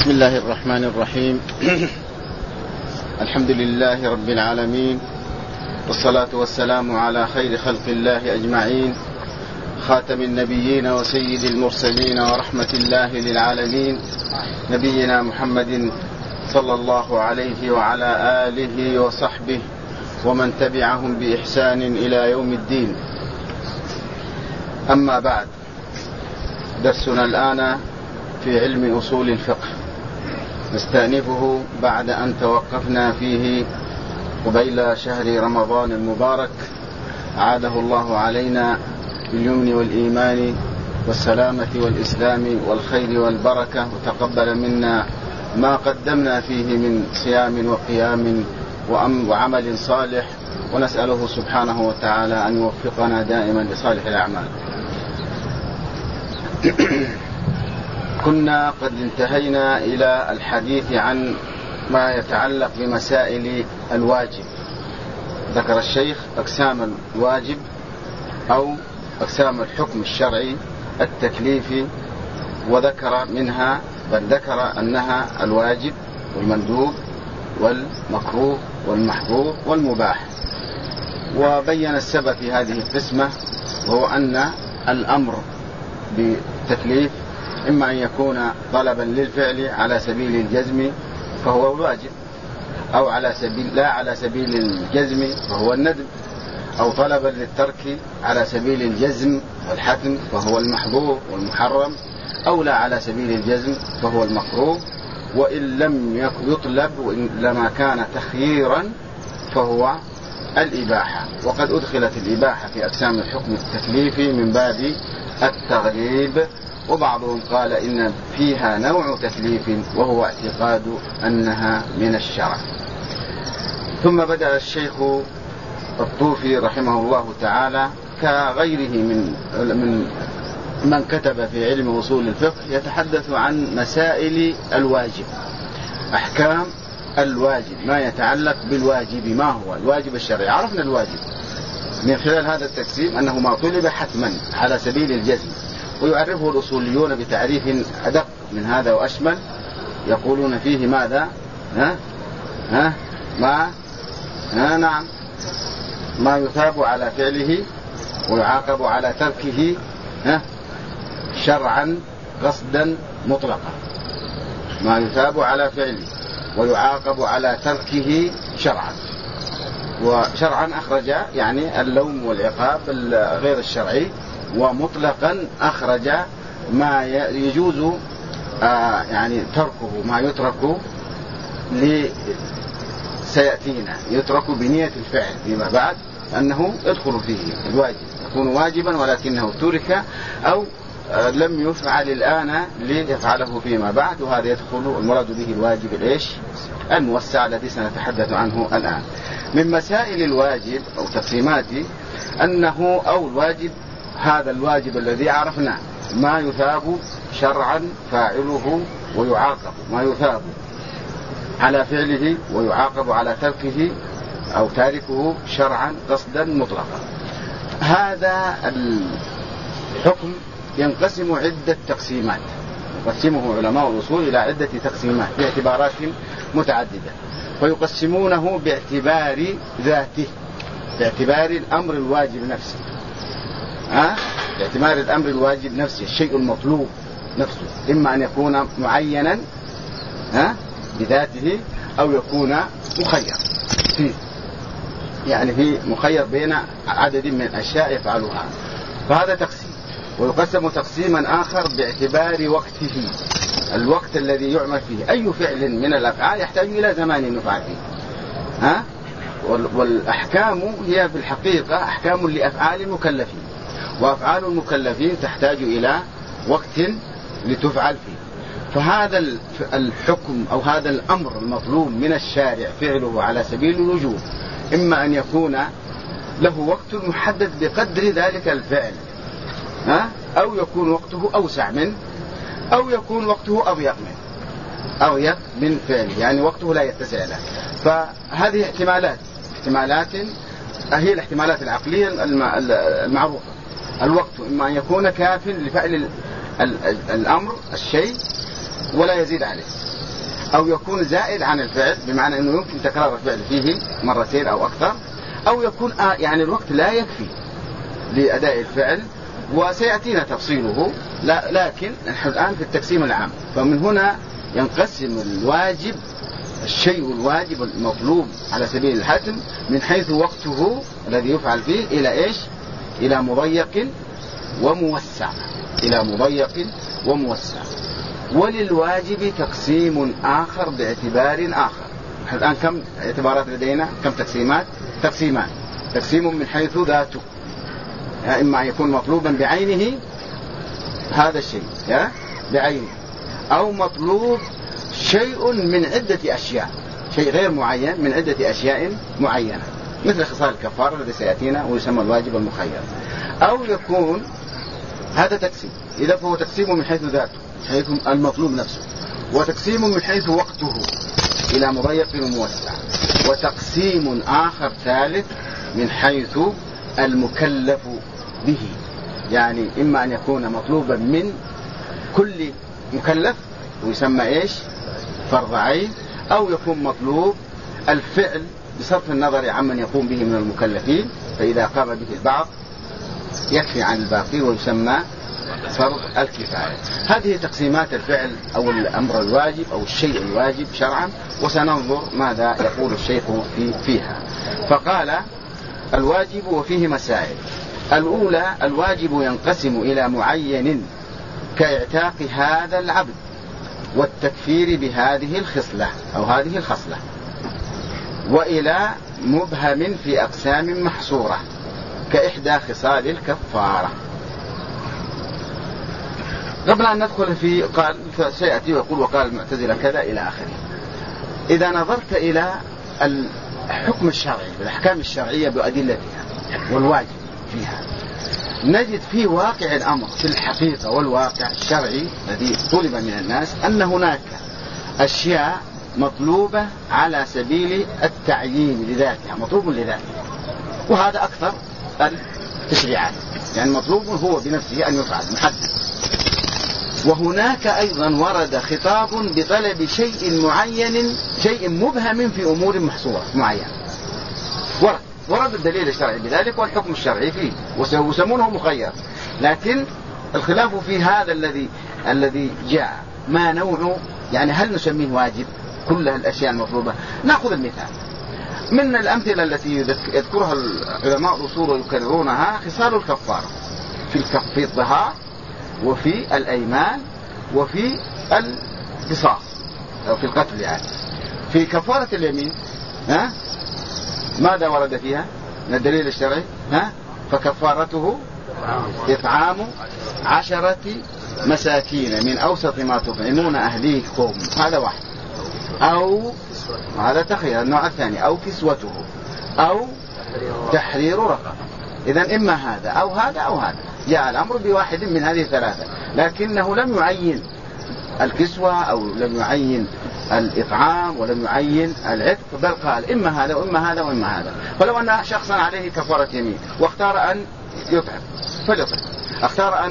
بسم الله الرحمن الرحيم. الحمد لله رب العالمين، والصلاة والسلام على خير خلق الله أجمعين، خاتم النبيين وسيد المرسلين ورحمة الله للعالمين، نبينا محمد صلى الله عليه وعلى آله وصحبه ومن تبعهم بإحسان إلى يوم الدين. أما بعد، درسنا الآن في علم أصول الفقه، نستأنفه بعد أن توقفنا فيه قبيل شهر رمضان المبارك، عاده الله علينا باليمن والإيمان والسلامة والإسلام والخير والبركة، وتقبل منا ما قدمنا فيه من صيام وقيام وعمل صالح، ونسأله سبحانه وتعالى أن يوفقنا دائما لصالح الأعمال. كنا قد انتهينا إلى الحديث عن ما يتعلق بمسائل الواجب. ذكر الشيخ أقسام الواجب أو أقسام الحكم الشرعي التكليفي، وذكر منها بل ذكر أنها الواجب والمندوب والمكروه والمحظور والمباح، وبين السبب في هذه القسمة، وهو أن الأمر بالتكليف إما أن يكون طلبا للفعل على سبيل الجزم فهو الواجب، أو لا على سبيل الجزم فهو الندب، أو طلبا للترك على سبيل الجزم والحتم فهو المحظور والمحرم، أو لا على سبيل الجزم فهو المكروه، وإن لم يطلب وإنما كان تخييرا فهو الإباحة. وقد أدخلت الإباحة في أقسام الحكم التكليفي من باب التغليب، وبعضهم قال إن فيها نوع تكليف وهو اعتقاد أنها من الشرع. ثم بدأ الشيخ الطوفي رحمه الله تعالى كغيره من كتب في علم أصول الفقه يتحدث عن مسائل الواجب، أحكام الواجب، ما يتعلق بالواجب. ما هو الواجب الشرعي؟ عرفنا الواجب من خلال هذا التقسيم أنه ما طلب حتما على سبيل الجزم، ويعرفه الأصوليون بتعريف أدق من هذا وأشمل، يقولون فيه ماذا؟ نعم، ما يثاب على فعله ويعاقب على تركه شرعا قصدا مطلقا. ما يثاب على فعله ويعاقب على تركه شرعا، وشرعا أخرج يعني اللوم والعقاب غير الشرعي، ومطلقا أخرج ما يجوز يعني تركه، ما يترك سيأتينا، يترك بنية الفعل فيما بعد أنه يدخل فيه الواجب، يكون واجبا ولكنه ترك أو لم يفعل الآن ليفعله فيما بعد، وهذا يدخل المراد به الواجب الموسع الذي سنتحدث عنه الآن. من مسائل الواجب أو تقسيماته أنه أو الواجب، هذا الواجب الذي عرفناه ما يثاب شرعا فاعله ويعاقب، ما يثاب على فعله ويعاقب على تركه أو تاركه شرعا قصدا مطلقا. هذا الحكم ينقسم عدة تقسيمات، يقسمه علماء الأصول إلى عدة تقسيمات باعتبارات متعددة، ويقسمونه باعتبار ذاته، باعتبار الأمر الواجب نفسه، باعتبار الأمر الواجب نفسه، الشيء المطلوب نفسه، إما أن يكون معينا بذاته أو يكون مخير فيه، يعني في مخير بين عدد من الأشياء يفعلها. فهذا تقسيم. ويقسم تقسيما آخر باعتبار وقته، الوقت الذي يعمل فيه. أي فعل من الأفعال يحتاج إلى زمان يفعل فيه، والأحكام هي في الحقيقة أحكام لأفعال المكلفين، وأفعال المكلفين تحتاج إلى وقت لتفعل فيه. فهذا الحكم أو هذا الأمر المطلوب من الشارع فعله على سبيل الوجوب، إما أن يكون له وقت محدد بقدر ذلك الفعل، أو يكون وقته أوسع منه، أو يكون وقته أضيق من فعله، يعني وقته لا يتسع له. فهذه احتمالات هي الاحتمالات العقلية المعروفة. الوقت إما أن يكون كاف لفعل الأمر الشيء ولا يزيد عليه، أو يكون زائد عن الفعل، بمعنى أنه يمكن تكرار الفعل فيه مرتين أو أكثر، أو يكون يعني الوقت لا يكفي لأداء الفعل، وسيأتينا تفصيله. لكن نحن الآن في التقسيم العام. فمن هنا ينقسم الواجب، الشيء الواجب المطلوب على سبيل الحتم من حيث وقته الذي يفعل فيه إلى إيش؟ إلى مضيق وموسع. إلى مضيق وموسع. وللواجب تقسيم آخر باعتبار آخر. نحن الآن كم اعتبارات لدينا؟ كم تقسيمات؟ تقسيمان. تقسيم من حيث ذاته، إما أن يكون مطلوبا بعينه هذا الشيء بعينه، أو مطلوب شيء من عدة أشياء، شيء غير معين من عدة أشياء معينة، مثل خصال الكفارة الذي سيأتينا ويسمى الواجب المخير. أو يكون هذا تقسيم، إذا فهو تقسيم من حيث ذاته، حيث المطلوب نفسه، وتقسيم من حيث وقته إلى مضيق وموسع، وتقسيم آخر ثالث من حيث المكلف به، يعني إما أن يكون مطلوبا من كل مكلف ويسمى إيش؟ فرض عين، أو يكون مطلوب الفعل بصرف النظر عمن يقوم به من المكلفين، فإذا قام به البعض يكفي عن الباقي ويسمى فرض الكفاية. هذه تقسيمات الفعل أو الأمر الواجب أو الشيء الواجب شرعا، وسننظر ماذا يقول الشيخ فيها. فقال الواجب وفيه مسائل. الأولى: الواجب ينقسم إلى معين كاعتاق هذا العبد والتكفير بهذه الخصلة أو هذه الخصلة، وإلى مبهم في أقسام محصورة كإحدى خصال الكفارة. قبل أن ندخل في قال سيأتي ويقول وقال المعتزلة كذا إلى آخره. إذا نظرت إلى الحكم الشرعي والأحكام الشرعية بأدلتها والواجب فيها، نجد في واقع الأمر في الحقيقة والواقع الشرعي الذي طلب من الناس أن هناك أشياء مطلوبة على سبيل التعيين لذاتها، مطلوب لذاتها، وهذا أكثر التشريعات، يعني مطلوب هو بنفسه أن يفعل محدد. وهناك أيضا ورد خطاب بطلب شيء معين، شيء مبهم في أمور محصورة معينة، ورد الدليل الشرعي بذلك والحكم الشرعي فيه، ويسمونه مخير. لكن الخلاف في هذا الذي جاء ما نوعه، يعني هل نسميه واجب كل الأشياء المطلوبة؟ نأخذ المثال من الأمثلة التي يذكرها العلماء الأصول ويكررونها: خصال الكفارة في الظهار وفي الأيمان وفي القصاص أو في القتل. يعني في كفارة اليمين ماذا ورد فيها من الدليل الشرعي؟ فكفارته إطعام 10 مساكين من أوسط ما تطعمون أهليكم، هذا واحد، أو هذا تخير النوع الثاني، أو كسوته، أو تحرير رقبة. إذن إما هذا أو هذا أو هذا، جاء الأمر بواحد من هذه الثلاثة، لكنه لم يعين الكسوة أو لم يعين الإطعام ولم يعين العتق، بل قال إما هذا وإما هذا وإما هذا. فلو أن شخصا عليه كفارة يمين واختار أن يطعم فليطعم، اختار أن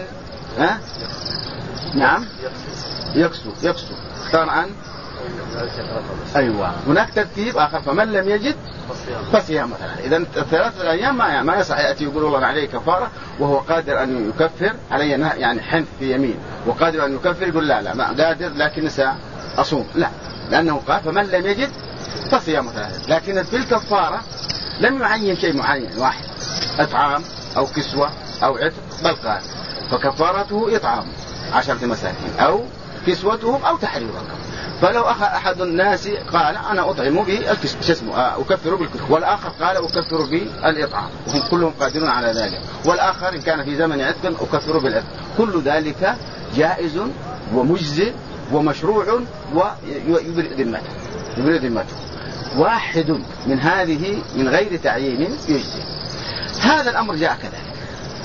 نعم يكسو، اختار أن أيوة، هناك ترتيب آخر: فمن لم يجد فصيام مثلا. إذن 3 أيام ما يصح يأتي يقول والله عليه كفارة وهو قادر أن يكفر علي، يعني حنث في يمين وقادر أن يكفر، يقول لا ما قادر لكن سأصوم، لا، لأنه قال فمن لم يجد فصيام 3. لكن في الكفارة لم يعين شيء معين واحد، إطعام أو كسوة أو عتق، بل قال فكفارته إطعام 10 مساكين أو كسوتهم أو تحرير رقبة. فلو أحد الناس قال أنا أطعم أكفر بالكسوة، والآخر قال أكفر بالإطعام، وهم كلهم قادرون على ذلك، والآخر إن كان في زمن عتق أكفر بالعتق، كل ذلك جائز ومجزئ ومشروع ويبرئ ذمته. واحد من هذه من غير تعيين يجزي. هذا الأمر جاء كذلك،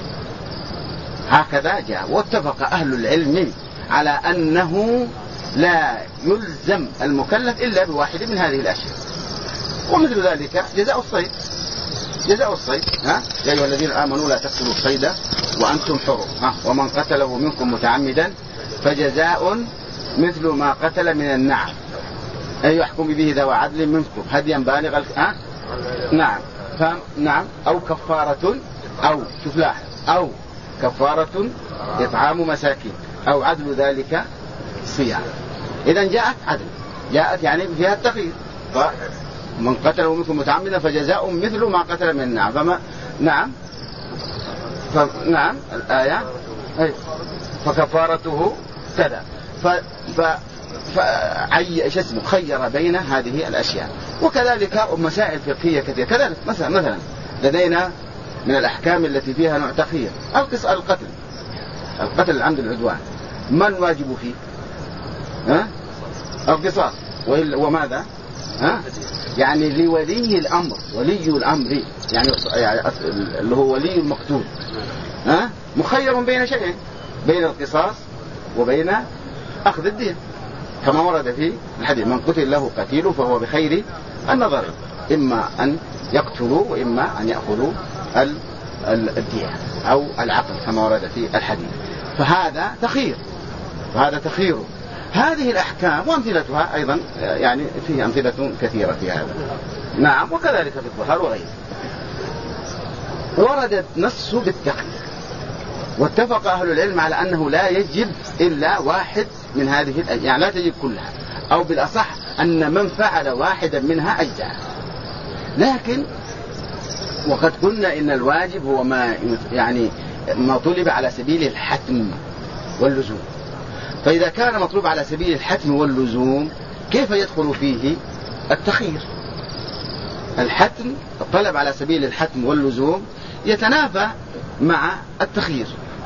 هكذا جاء، واتفق أهل العلم على أنه لا يلزم المكلف إلا بواحد من هذه الأشياء. ومثل ذلك جزاء الصيد، يا أيها الذين آمنوا لا تقتلوا الصيد وأنتم حرم، ومن قتله منكم متعمدا فجزاء مثل ما قتل من النعم. أن يحكم به ذو عدل منكم هديا بالغ نعم نعم أو كفارة أو شوف لاحظ أو كفارة إطعام مساكين أو عدل ذلك صيام. إذا جاءت عدل، جاءت يعني فيها التخيير. من قتله منكم متعمدا فجزاء مثل ما قتل من النعم. فما نعم نعم الآية فكفارته كذا. خير بين هذه الأشياء. وكذلك مسائل فقهية كثيرة كذلك. مثلا لدينا من الأحكام التي فيها نوع تخيير القتل العمد العدوان، من واجب فيه؟ القصاص. وماذا؟ يعني لولي الأمر، يعني اللي هو ولي المقتول مخير بين شيئين، بين القصاص وبين أخذ الدين، كما ورد في الحديث من قتل له قتيل فهو بخير النظر، إما أن يقتلوا وإما أن يأخذوا الدين أو العقل كما ورد في الحديث. فهذا تخيير. هذه الأحكام وأمثلتها أيضا يعني فيه أمثلة كثيرة في هذا. نعم. وكذلك في الظهر وغيره وردت نص بالتخيير، واتفق أهل العلم على أنه لا يجب إلا واحد من هذه، يعني لا تجب كلها، أو بالأصح أن من فعل واحدا منها أجزاء. لكن وقد قلنا إن الواجب هو ما طلب على سبيل الحتم واللزوم. فإذا كان مطلوب على سبيل الحتم واللزوم كيف يدخل فيه التخيير؟ الحتم، الطلب على سبيل الحتم واللزوم يتنافى مع التخيير،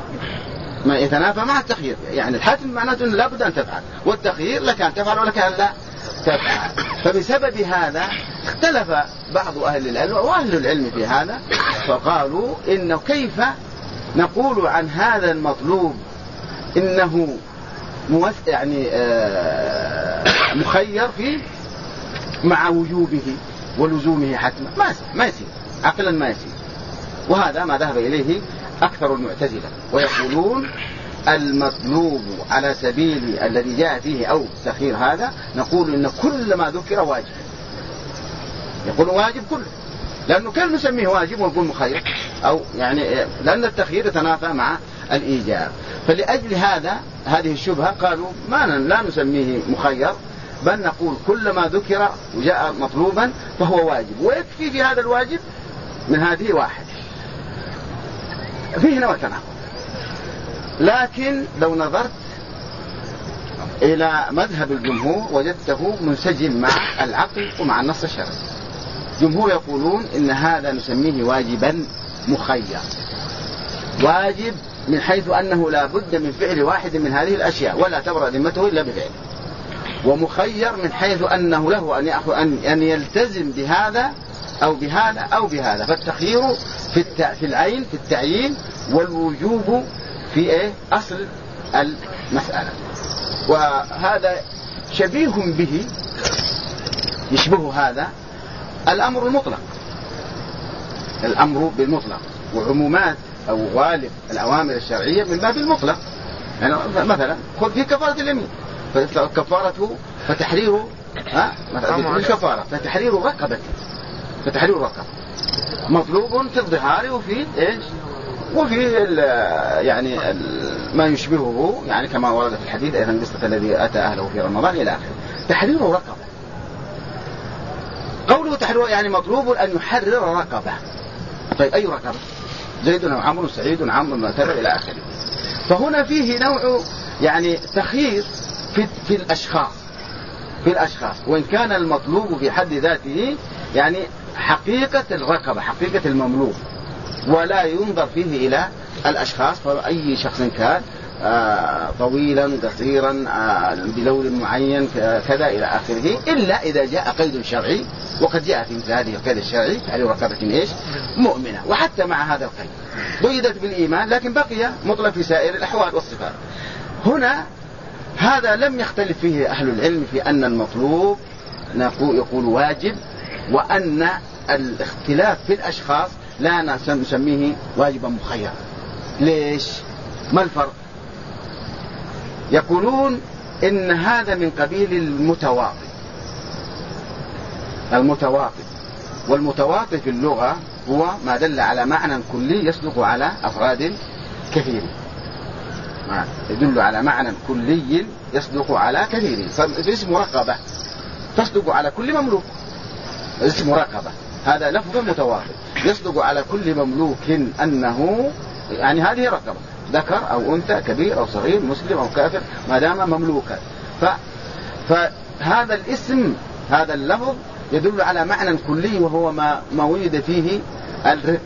يعني الحتم معناته لا بد أن تفعل، والتخيير لك أن تفعل ولك أن لا تفعل. فبسبب هذا اختلف بعض أهل العلم وأهل العلم في هذا، فقالوا إنه كيف نقول عن هذا المطلوب إنه مخير فيه مع وجوبه ولزومه حتما، ما يصير عقلا، ما يصير. وهذا ما ذهب إليه أكثر المعتزلة، ويقولون المطلوب على سبيل الذي جاء فيه أو تخيير هذا، نقول إن كل ما ذكر واجب، يقول واجب كله، لأنه كيف نسميه واجب ونقول مخير؟ أو يعني لأن التخيير يتنافى مع الإيجاب. فلأجل هذه الشبهة قالوا لا نسميه مخير، بل نقول كل ما ذكر وجاء مطلوبا فهو واجب، ويكفي في هذا الواجب من هذه واحد. فيه نوع تناقض. لكن لو نظرت إلى مذهب الجمهور وجدته منسجم مع العقل ومع النص الشرعي. الجمهور يقولون إن هذا نسميه واجبا مخير، واجب من حيث أنه لا بد من فعل واحد من هذه الأشياء ولا تبرأ ذمته إلا بفعله، ومخير من حيث أنه له أن يلتزم بهذا أو بهذا أو بهذا. فالتخيير في العين في التعيين، والوجوب في أصل المسألة. وهذا شبيه به، يشبه هذا الأمر المطلق، الأمر بالمطلق، وعمومات أو غالب الأوامر الشرعية من باب المطلق. يعني مثلا خذ في كفارة اليمين، فكفارته فتحرير الكفارة فتحرير رقبة، مطلوب في الظهار وفي وفي ما يشبهه، يعني كما ورد في الحديث أيضا قصة الذي أتى أهله في رمضان إلى آخره. تحرير رقبة، قوله تحرير يعني مطلوب أن يحرر رقبة. طيب أي رقبة؟ زيد وعمر وسعيد وعمر معتبر إلى آخره. فهنا فيه نوع تخيير في الأشخاص، وإن كان المطلوب في حد ذاته حقيقة الرقبة، حقيقة المملوك، ولا ينظر فيه إلى الأشخاص، فأي شخص كان طويلا قصيرا بلون معين كذا إلى آخره، إلا إذا جاء قيد شرعي، وقد جاء في مثل هذه القيد الشرعي على رقبة مؤمنة. وحتى مع هذا القيد قيدت بالإيمان، لكن بقي مطلق في سائر الأحوال والصفات. هنا هذا لم يختلف فيه أهل العلم في أن المطلوب يقول واجب، وأن الاختلاف في الأشخاص لا نسميه واجبا مخيرا. ليش؟ ما الفرق؟ يقولون إن هذا من قبيل المتواطئ، المتواطئ. والمتواطئ في اللغة هو ما دل على معنى كلي يصدق على أفراد كثير، يدل على معنى كلي يصدق على كثير. فاسم رقبة تصدق على كل مملوك، اسم رقبة هذا لفظ متواطئ يصدق على كل مملوك أنه يعني هذه رقبة، ذكر أو أنثى، كبير أو صغير، مسلم أو كافر، ما دام مملوكا. فهذا الاسم، هذا اللفظ يدل على معنى كلي، وهو ما وجد فيه الرق،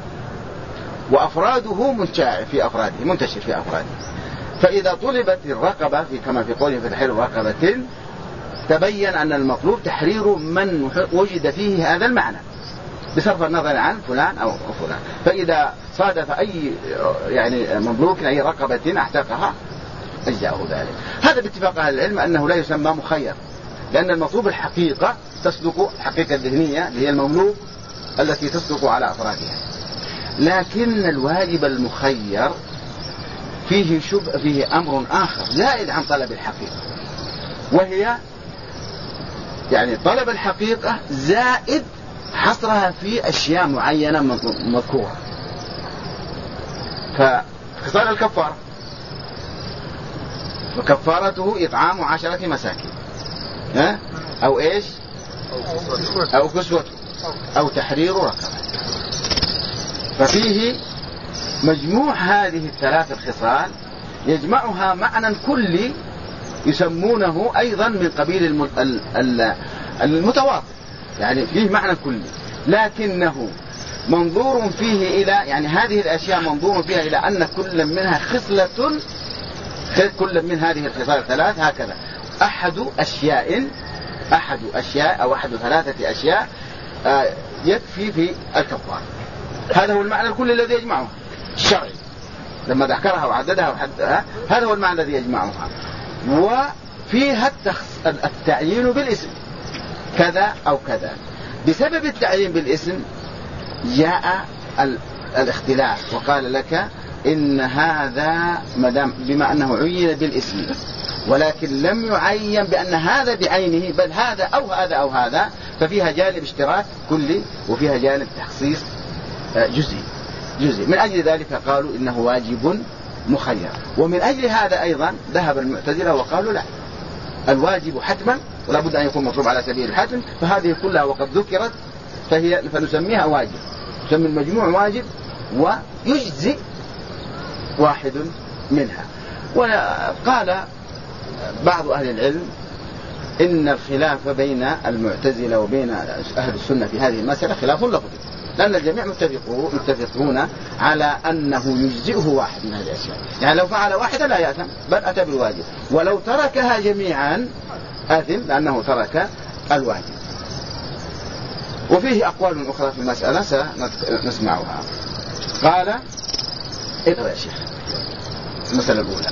وأفراده منتشر في أفراده. فإذا طلبت الرقبة كما في قوله فتحرير رقبة، تبين أن المطلوب تحرير من وجد فيه هذا المعنى بصرف النظر عن فلان أو فلان. فإذا صادف أي يعني مملوك أي رقبة اعتقها أجزاءه ذلك. هذا باتفاق أهل العلم أنه لا يسمى مخير، لأن المطلوب الحقيقة تصدق حقيقة ذهنية اللي هي المملوك التي تصدق على أفرادها. لكن الواجب المخير فيه أمر آخر زائد عن طلب الحقيقة، وهي يعني طلب الحقيقة زائد حصرها في أشياء معينة مذكورة. فخصال الكفارة وكفارته إطعام 10 مساكين، أو إيش، أو كسوة، أو تحرير رقبة. ففيه مجموع هذه الثلاث الخصال يجمعها معنى كلي يسمونه أيضا من قبيل المتواطئ، يعني فيه معنى كلي، لكنه منظور فيه إلى يعني هذه الأشياء منظور فيها إلى أن كل منها خصلة، كل من هذه الخصال الثلاث هكذا أحد أشياء أو أحد 3 أشياء يكفي في الكفارة. هذا هو المعنى الكلي الذي يجمعها الشرعي لما ذكرها وعددها وحددها، هذا هو المعنى الذي يجمعها. وفيها التعيين بالاسم كذا أو كذا. بسبب التعيين بالاسم جاء الاختلاف، وقال لك إن هذا بما أنه عين بالاسم ولكن لم يعين بأن هذا بعينه، بل هذا أو هذا أو هذا، ففيها جانب اشتراك كلي وفيها جانب تخصيص جزئي. من أجل ذلك قالوا إنه واجب مخير. ومن أجل هذا أيضا ذهب المعتزلة وقالوا لا، الواجب حتما ولا بد أن يكون مطلوب على سبيل الحتم، فهذه كلها وقد ذكرت فنسميها واجب، نسمي المجموع واجب ويجزي واحد منها. وقال بعض أهل العلم إن الخلاف بين المعتزلة وبين أهل السنة في هذه المسألة خلاف لفظي، لأن الجميع متفقون على أنه يجزئه واحد من هذه الأشياء. يعني لو فعل واحدة لا يأثم بل أتى بالواجب، ولو تركها جميعا آثم لأنه ترك الواجب. وفيه أقوال أخرى في المسألة سنسمعها. قال اقرأ يا شيخ المسألة الأولى.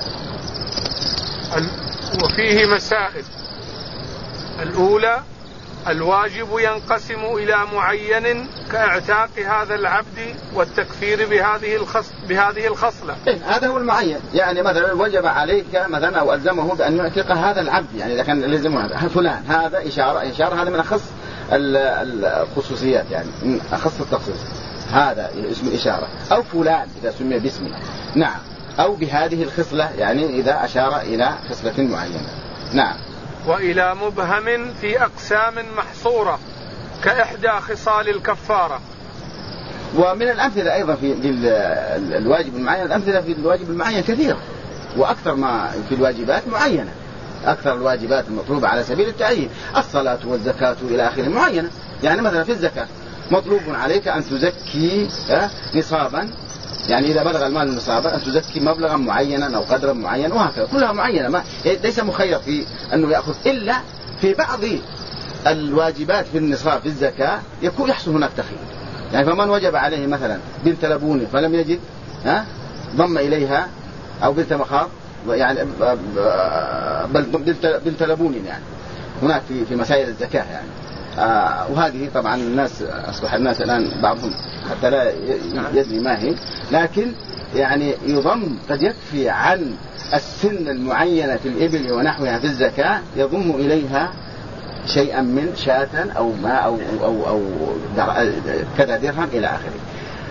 وفيه مسائل. الأولى: الواجب ينقسم إلى معين كاعتاق هذا العبد والتكفير بهذه الخصلة. هذا هو المعين، يعني مثلا وجب عليك مثلا أو ألزمه بأن يعتق هذا العبد، يعني إذا كان لازم فلان، هذا إشارة هذا من أخص الخصوصيات، يعني من أخص التخصيص، هذا اسم الإشارة. أو فلان إذا سمي باسمه، نعم، أو بهذه الخصلة، يعني إذا أشار إلى خصلة معينة، نعم. وإلى مبهم في أقسام محصورة كإحدى خصال الكفارة. ومن الأمثلة أيضا في الواجب المعين، الأمثلة في الواجب المعين كثيرة، وأكثر ما في الواجبات معينة، أكثر الواجبات المطلوبة على سبيل التعيين، الصلاة والزكاة إلى آخره معينة. يعني مثلا في الزكاة مطلوب عليك أن تزكي نصابا، يعني إذا بلغ المال نصابا أن تزكي مبلغا معينا أو قدرا معينا، وهكذا كلها معينة، ليس مخير في أنه يأخذ، إلا في بعض الواجبات في النصاب في الزكاة يحصل هناك تخيير. يعني فمن وجب عليه مثلا بنت لبون فلم يجد ضم إليها، أو بنت مخاض، يعني بل بنت لبون، يعني هناك في مسائل الزكاة يعني. وهذه طبعا الناس أصبح الناس الآن بعضهم حتى لا يدري ما هي، لكن يعني يضم قد يكفي عن السن المعينة في الإبل ونحوها في الزكاة، يضم إليها شيئا من شاة أو ماء أو كذا درهم إلى آخره.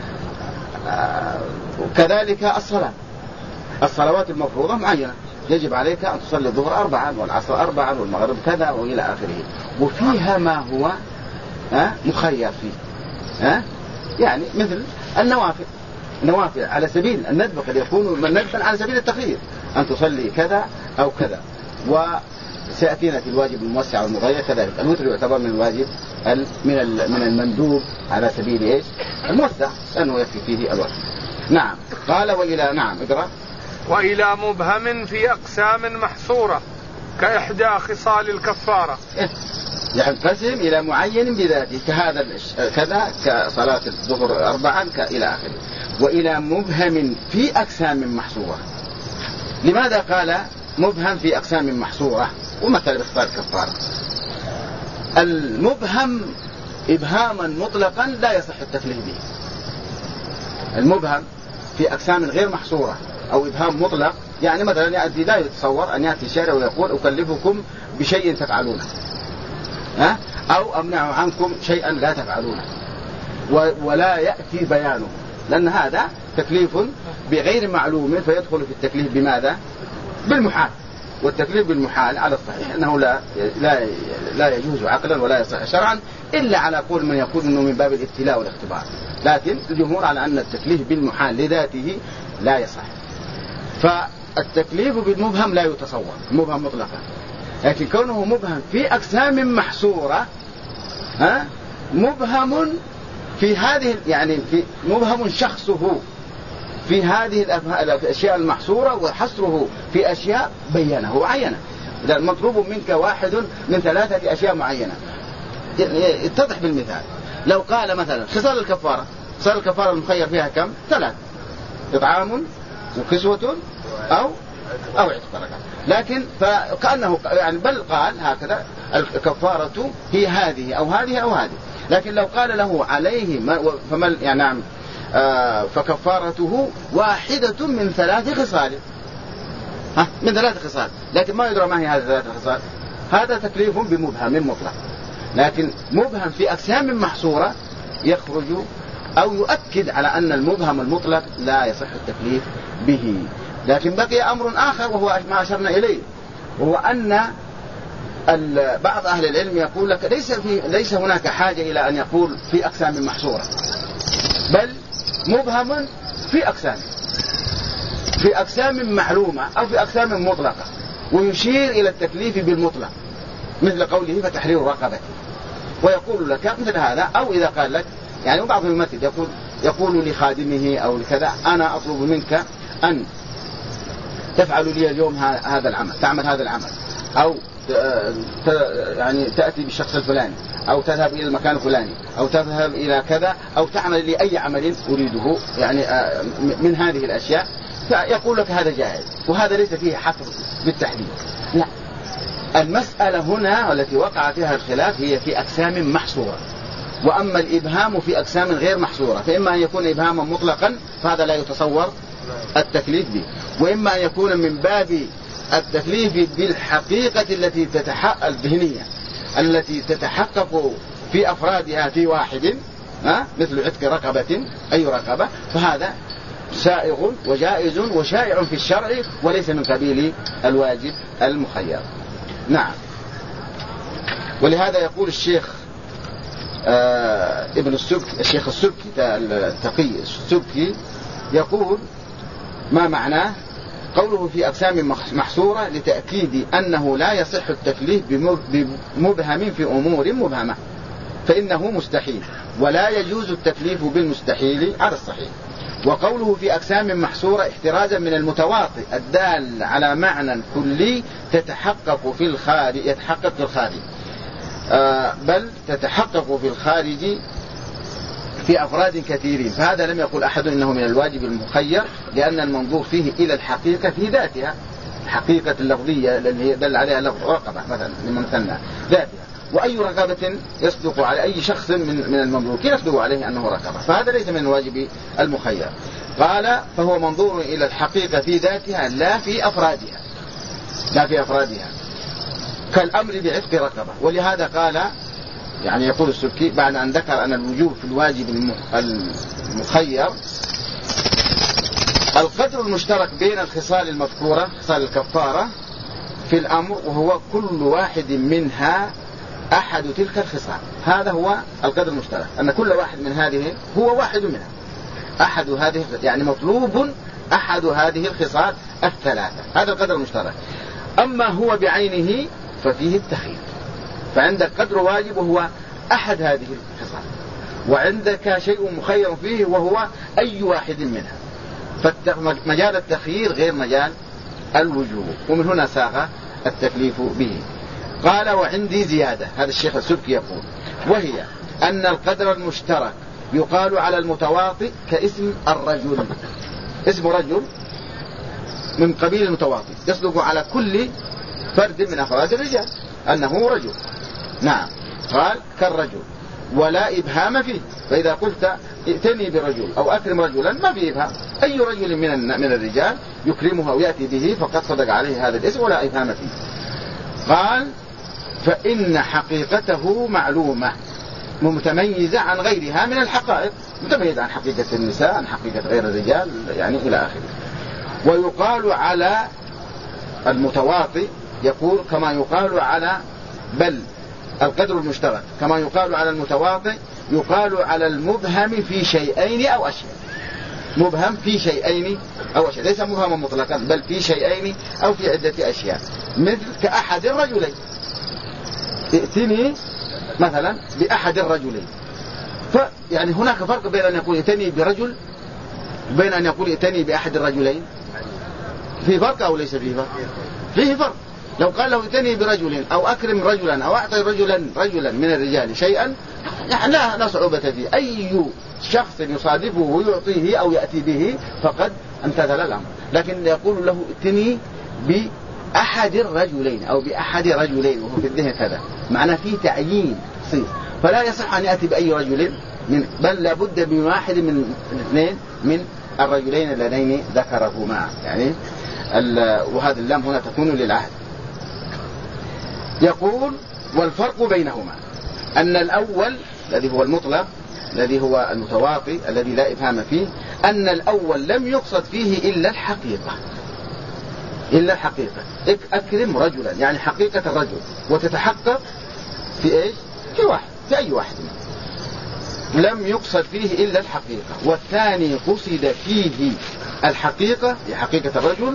وكذلك الصلوات المفروضة معينة، يجب عليك أن تصلي الظهر 4 والعصر 4 والمغرب كذا وإلى آخره. وفيها ما هو مخير فيه، يعني مثل النوافل على سبيل الندب، قد يكون ندبا على سبيل التخيير، أن تصلي كذا أو كذا. وسيأتينا في الواجب الموسع والمضيق كذلك. الوتر يعتبر من الواجب من المندوب على سبيل إيش؟ الموسع، لأنه يكفي فيه الوقت. نعم. قال وإلى اقرأ. وإلى مبهم في أقسام محصورة كإحدى خصال الكفارة، ينقسم إلى معين بذاته كهذا كذا، كصلاة الظهر 4 إلى آخره. وإلى مبهم في أقسام محصورة. لماذا قال مبهم في أقسام محصورة ومثل بخصال الكفارة؟ المبهم إبهاما مطلقا لا يصح التكليف به. المبهم في أقسام غير محصورة أو إبهام مطلق، يعني مثلا يأتي، لا يتصور أن يأتي الشارع ويقول أكلفكم بشيء تفعلونه، أو أمنع عنكم شيئا لا تفعلونه، ولا يأتي بيانه، لأن هذا تكليف بغير معلوم، فيدخل في التكليف بماذا؟ بالمحال. والتكليف بالمحال على الصحيح أنه لا يجوز عقلا ولا يصح شرعا، إلا على قول من يقول أنه من باب الابتلاء والاختبار. لكن الجمهور على أن التكليف بالمحال لذاته لا يصح. فالتكليف بالمبهم لا يتصور مبهم مطلقا، لكن كونه مبهم في أقسام محصورة، مبهم في هذه، يعني في مبهم شخصه في هذه الأشياء المحصورة، وحصره في أشياء بينه وعينه. إذا مطلوب منك واحد من 3 أشياء معينة، يتضح بالمثال. لو قال مثلا خصال الكفارة المخير فيها كم؟ 3: إطعام وكسوة أو عتق رقبة. لكن فكأنه يعني بل قال هكذا الكفارة هي هذه أو هذه أو هذه. لكن لو قال له عليه فمن يعني نعم فكفارته واحدة من 3 خصال، من 3 خصال، لكن ما يدرى ما هي هذه 3 خصال. هذا تكليف بمبهم مطلق. لكن مبهم في أقسام محصورة يخرج أو يؤكد على أن المبهم المطلق لا يصح التكليف به. لكن بقي أمر آخر وهو ما أشرنا إليه، وهو أن بعض أهل العلم يقول لك ليس هناك حاجة إلى أن يقول في أقسام محصورة، بل مبهم في أقسام معلومة أو في أقسام مطلقة، ويشير إلى التكليف بالمطلق، مثل قوله فتحرير رقبة، ويقول لك مثل هذا. أو إذا قال لك يعني بعضهم يمثل يقول لخادمه أو لكذا أنا أطلب منك أن تفعل لي اليوم هذا العمل، تعمل هذا العمل، أو يعني تأتي بالشخص الفلاني، أو تذهب إلى المكان الفلاني، أو تذهب إلى كذا، أو تعمل لي أي عمل أريده، يعني من هذه الأشياء. فيقول لك هذا جائز، وهذا ليس فيه حصر بالتحديد. لا، المسألة هنا التي وقع فيها الخلاف هي في أقسام محصورة. وأما الإبهام في أقسام غير محصورة، فإما أن يكون إبهاما مطلقا فهذا لا يتصور التكليف به، وإما أن يكون من باب التكليف بالحقيقة التي الذهنية التي تتحقق في أفرادها في واحد، مثل عتق رقبة، أي رقبة، فهذا سائغ وجائز وشائع في الشرع، وليس من قبيل الواجب المخير. نعم. ولهذا يقول الشيخ ابن السبكي، الشيخ السبكي التقي السبكي، يقول ما معناه قوله في أقسام محصورة لتأكيد أنه لا يصح التكليف بمبهم في أمور مبهمة، فإنه مستحيل، ولا يجوز التكليف بالمستحيل على الصحيح. وقوله في أقسام محصورة احترازا من المتواطئ الدال على معنى كلي يتحقق في الخارج، بل تتحقق في الخارج في أفراد كثيرين. فهذا لم يقل أحد إنه من الواجب المخير، لأن المنظور فيه إلى الحقيقة في ذاتها، الحقيقة اللفظية التي دل عليها لفظ رقبة مثلا لمن ذاتها، وأي رقبة يصدق على أي شخص من المملوكين يصدق عليه أنه رقبة، فهذا ليس من الواجب المخير. قال فهو منظور إلى الحقيقة في ذاتها لا في أفرادها. كالأمر بعتق رقبة. ولهذا قال يعني يقول السبكي بعد أن ذكر أن الوجوب في الواجب المخير القدر المشترك بين الخصال المذكورة خصال الكفارة في الأمر، وهو كل واحد منها أحد تلك الخصال. هذا هو القدر المشترك، أن كل واحد من هذه هو واحد منها، أحد هذه يعني مطلوب أحد هذه الخصال الثلاثة، هذا القدر المشترك. أما هو بعينه ففيه التخيير، فعندك قدر واجب وهو أحد هذه الخصال، وعندك شيء مخير فيه وهو أي واحد منها، فمجال التخيير غير مجال الوجوب، ومن هنا ساغ التكليف به. قال وعندي زيادة، هذا الشيخ السبكي يقول، وهي أن القدر المشترك يقال على المتواطئ كاسم الرجل، اسم رجل من قبيل المتواطئ يصدق على كل فرد من أفراد الرجال أنه رجل. نعم، قال كالرجل ولا إبهام فيه، فإذا قلت ائتني برجل أو أكرم رجلا ما فيه إبهام، أي رجل من الرجال يكرمه أو يأتي به فقد صدق عليه هذا الاسم ولا إبهام فيه. قال فإن حقيقته معلومة متميزة عن غيرها من الحقائق، متميزة عن حقيقة النساء عن حقيقة غير الرجال يعني إلى آخره. ويقال على المتواطئ يقول كما يقال على بل القدر المشترك كما يقال على المتواطئ يقال على المبهم في شيئين أو أشياء، مبهم في شيئين أو أشياء، ليس مبهما مطلقا بل في شيئين أو في عدة أشياء، مثل كأحد الرجلين، ائتني مثلا بأحد الرجلين، فيعني هناك فرق بين أن يقول ائتني برجل وبين أن يقول ائتني بأحد الرجلين. في فرق أو ليس فيه فرق؟ فيه فرق. لو قال له ائتني برجل أو أكرم رجلا أو أعطي رجلا من الرجال شيئا يعني لا صعوبة فيه، أي شخص يصادفه ويعطيه أو يأتي به فقد امتثل الأمر. لكن يقول له ائتني بأحد الرجلين أو بأحد رجلين وهو في الذهن كذا، معنى فيه تعيين صيغ، فلا يصح أن يأتي بأي رجل بل لابد من واحد من الاثنين من الرجلين اللذين ذكرهما يعني وهذا اللام هنا تكون للعهد. يقول والفرق بينهما أن الأول الذي هو المطلق الذي هو المتواطئ الذي لا إبهام فيه، أن الأول لم يقصد فيه إلا الحقيقة، إلا الحقيقة، أكرم رجلا يعني حقيقة الرجل، وتتحقق في إيش؟ في واحد، في أي واحد لم يقصد فيه إلا الحقيقة. والثاني قصد فيه الحقيقة لحقيقة الرجل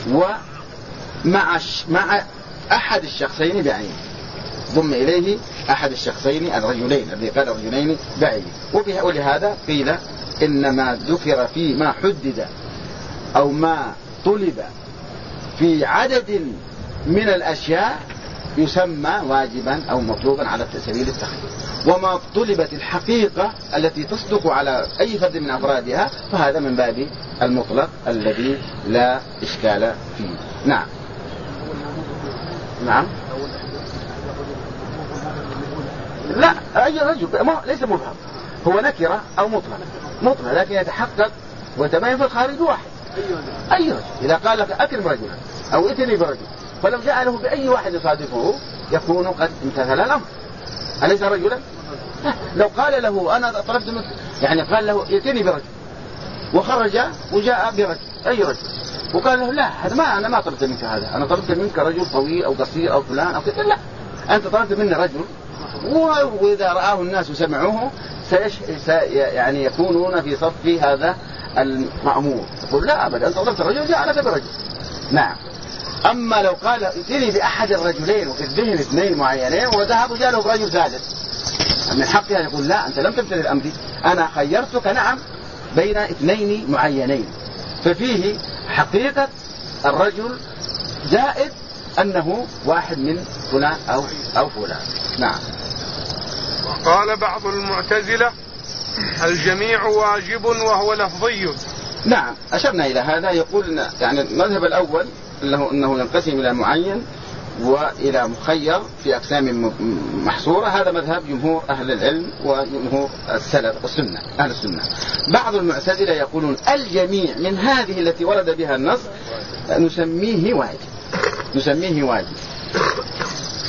ومع أحد الشخصين بعينه، ضم إليه أحد الشخصين الرجلين الذي قال رجلين بعينه. ولهذا قيل إن ما ذكر فيه ما حدد أو ما طلب في عدد من الأشياء يسمى واجبا أو مطلوبا على سبيل التخيير، وما طلبت الحقيقة التي تصدق على أي فرد من أفرادها فهذا من باب المطلق الذي لا إشكال فيه. نعم نعم لا أي رجل ليس مبهم، هو نكرة أو مطلق لكن يتحقق ويتبين في الخارج واحد، أي رجل. إذا قال لك أكرم رجلا أو ائتني برجل فلو جاء له بأي واحد يصادفه يكون قد امتثل الأمر، أليس رجلا؟ لو قال له أنا طلبت منك يعني قال له ائتني برجل وخرج وجاء برجل أي رجل وقال له لا هذا أنا ما طلبت منك هذا، أنا طلبت منك رجل طويل أو قصير أو فلان أو كذا، لا أنت طلبت مني رجل، وإذا رآه الناس وسمعوه يعني يكونون في صف هذا المأمور، يقول لا أبدا أنت طلبت رجل جاء لك برجل. نعم. أما لو قال ائتني بأحد الرجلين وفي الذهن اثنين معينين وذهب وجاء له برجل ثالث، من حقه أن يقول لا أنت لم تمتثل أمري، أنا خيرتك نعم بين اثنين معينين، ففيه حقيقة الرجل زائد أنه واحد من فلان أو فلان. نعم. قال بعض المعتزلة الجميع واجب وهو لفظي. نعم أشرنا إلى هذا. يقول يعني المذهب الأول أنه ينقسم إلى معين وإلى مخير في أقسام محصورة، هذا مذهب جمهور أهل العلم وجمهور السلف السنة أهل السنة. بعض المعتزلة يقولون الجميع من هذه التي ورد بها النص نسميه واجب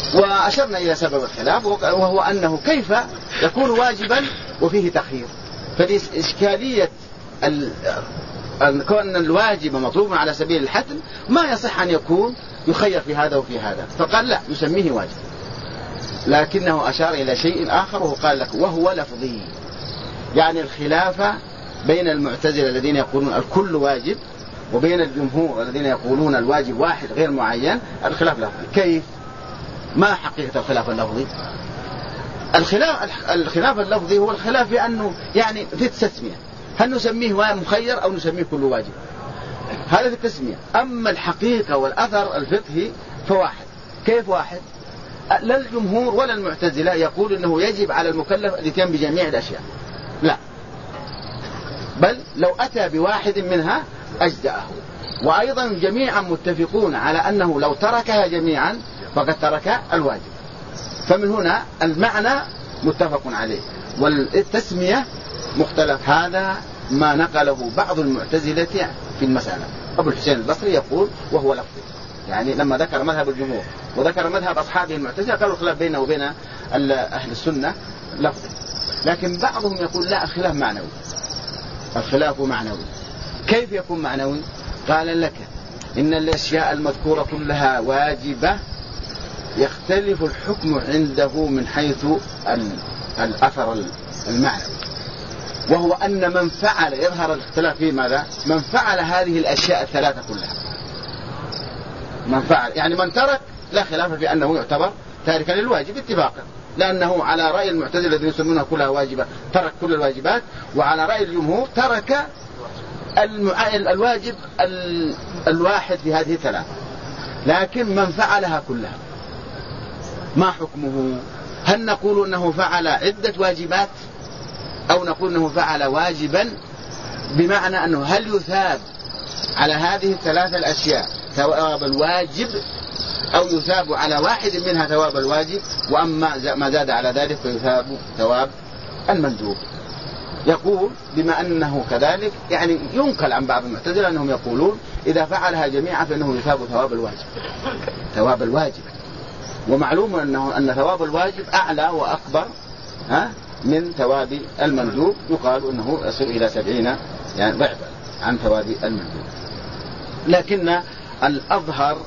وأشرنا إلى سبب الخلاف وهو أنه كيف يكون واجبا وفيه تخيير. فدي إشكالية كون الواجب مطلوب على سبيل الحتم ما يصح أن يكون يخير في هذا وفي هذا، فقال لا يسميه واجب، لكنه أشار إلى شيء آخر وقال لك وهو لفظي. يعني الخلافة بين المعتزلة الذين يقولون الكل واجب وبين الجمهور الذين يقولون الواجب واحد غير معين، الخلاف لفظي. كيف؟ ما حقيقة الخلاف اللفظي؟ الخلاف اللفظي هو الخلاف في أنه يعني في التسمية، هل نسميه مخير أو نسميه كل واجب، هذا في التسمية. أما الحقيقة والأثر الفقهي فواحد. كيف واحد؟ لا الجمهور ولا المعتزلة يقول أنه يجب على المكلف الاتيان بجميع الأشياء، لا، بل لو أتى بواحد منها أجزأه. وأيضا جميعا متفقون على أنه لو تركها جميعا فقد ترك الواجب. فمن هنا المعنى متفق عليه والتسمية مختلف. هذا ما نقله بعض المعتزلة في المسألة. أبو الحسين البصري يقول وهو لفظي، يعني لما ذكر مذهب الجمهور وذكر مذهب أصحابه المعتزلة قالوا الخلاف بينه وبين أهل السنة لفظي. لكن بعضهم يقول لا، الخلاف معنوي، الخلاف معنوي. كيف يكون معنوي؟ قال لك إن الأشياء المذكورة كلها واجبة، يختلف الحكم عنده من حيث الأثر المعنوي، وهو أن من فعل، يظهر الاختلاف في ماذا؟ من فعل هذه الأشياء الثلاثة كلها، من فعل يعني من ترك لا خلاف في أنه يعتبر تاركا للواجب اتفاقا، لأنه على رأي المعتزلة الذين يسمونها كلها واجبة ترك كل الواجبات، وعلى رأي الجمهور ترك الواجب الواحد في هذه الثلاثة. لكن من فعلها كلها ما حكمه؟ هل نقول أنه فعل عدة واجبات أو نقول أنه فعل واجبا، بمعنى أنه هل يثاب على هذه الثلاثة الأشياء ثواب الواجب أو يثاب على واحد منها ثواب الواجب، وأما ما زاد على ذلك فيثاب ثواب المندوب. يقول بما أنه كذلك، يعني ينقل عن بعض المعتزلة أنهم يقولون إذا فعلها جميعا فإنه يثاب ثواب الواجب، ثواب الواجب. ومعلوم أن ثواب الواجب أعلى وأكبر من ثواب المندوب، يقال أنه يصل إلى 70 يعني ضعفا عن ثواب المندوب. لكن الأظهر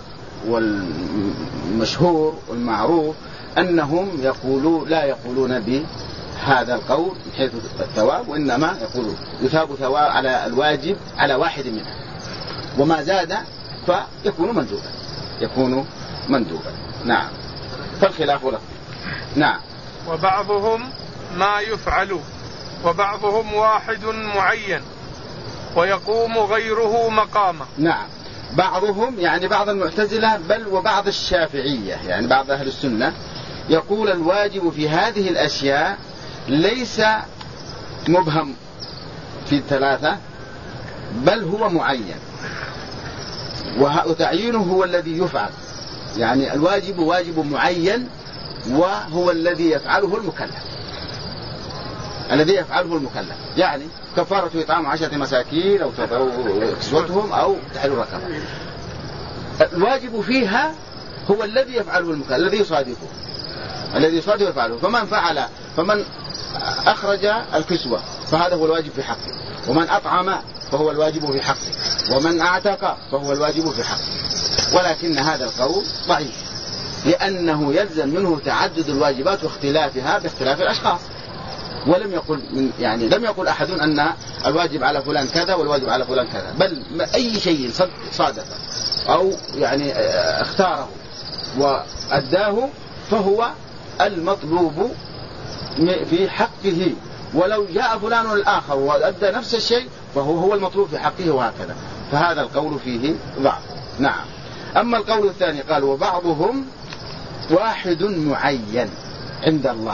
والمشهور والمعروف أنهم لا يقولون بهذا القول من حيث الثواب، وإنما يقولون يثاب ثواب على الواجب على واحد منها، وما زاد فيكون مندوبا، يكون مندوبا. نعم، فالخلاف لفظي. نعم. وبعضهم ما يفعل، وبعضهم واحد معين ويقوم غيره مقامه. نعم، بعضهم يعني بعض المعتزلة بل وبعض الشافعية، يعني بعض أهل السنة يقول الواجب في هذه الأشياء ليس مبهم في الثلاثة، بل هو معين، وتعيينه هو الذي يفعل. يعني الواجب واجب معين وهو الذي يفعله المكلف، الذي يفعله المكلف، يعني كفارة إطعام 10 مساكين أو كسوتهم أو تحرير رقبة. الواجب فيها هو الذي يفعله المكلف، الذي يصادفه يفعله. فمن أخرج الكسوة فهذا هو الواجب في حقه، ومن أطعم فهو الواجب في حقه، ومن أعتق فهو الواجب في حقه. ولكن هذا القول ضعيف، لأنه يلزم منه تعدد الواجبات واختلافها باختلاف الأشخاص. لم يقل أحد أن الواجب على فلان كذا والواجب على فلان كذا، بل أي شيء صادف أو يعني اختاره وأداه فهو المطلوب في حقه، ولو جاء فلان الآخر وأدى نفس الشيء فهو المطلوب في حقه، وهكذا. فهذا القول فيه ضعف. نعم. أما القول الثاني قال وبعضهم واحد معين عند الله،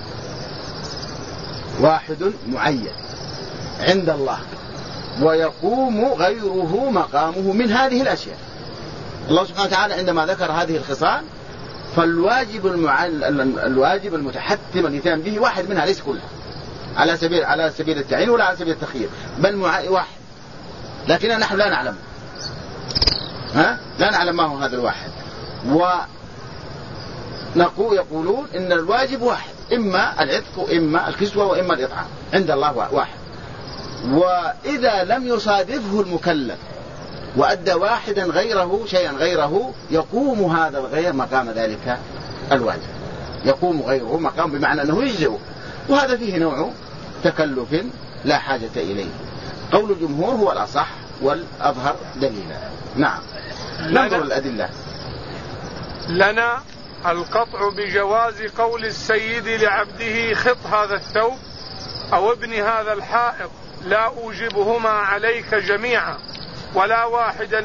واحد معين عند الله ويقوم غيره مقامه من هذه الأشياء. الله سبحانه وتعالى عندما ذكر هذه الخصال فالواجب الواجب المتحتم الاتيان به واحد منها، ليس كلها على سبيل التعيين ولا على سبيل التخيير، بل واحد، لكننا نحن لا نعلم لا نعلم ما هو هذا الواحد. يقولون إن الواجب واحد، إما العتق وإما الكسوة وإما الإطعام، عند الله واحد. وإذا لم يصادفه المكلف وأدى واحدا غيره شيئا غيره يقوم هذا الغير مقام ذلك الواجب، يقوم غيره مقام بمعنى أنه يجزئه، وهذا فيه نوع تكلف لا حاجة إليه. قول الجمهور هو الأصح والأظهر دليلا. نعم. ننظر الأدلة. لنا القطع بجواز قول السيد لعبده خط هذا الثوب أو ابن هذا الحائط لا أوجبهما عليك جميعا ولا واحدا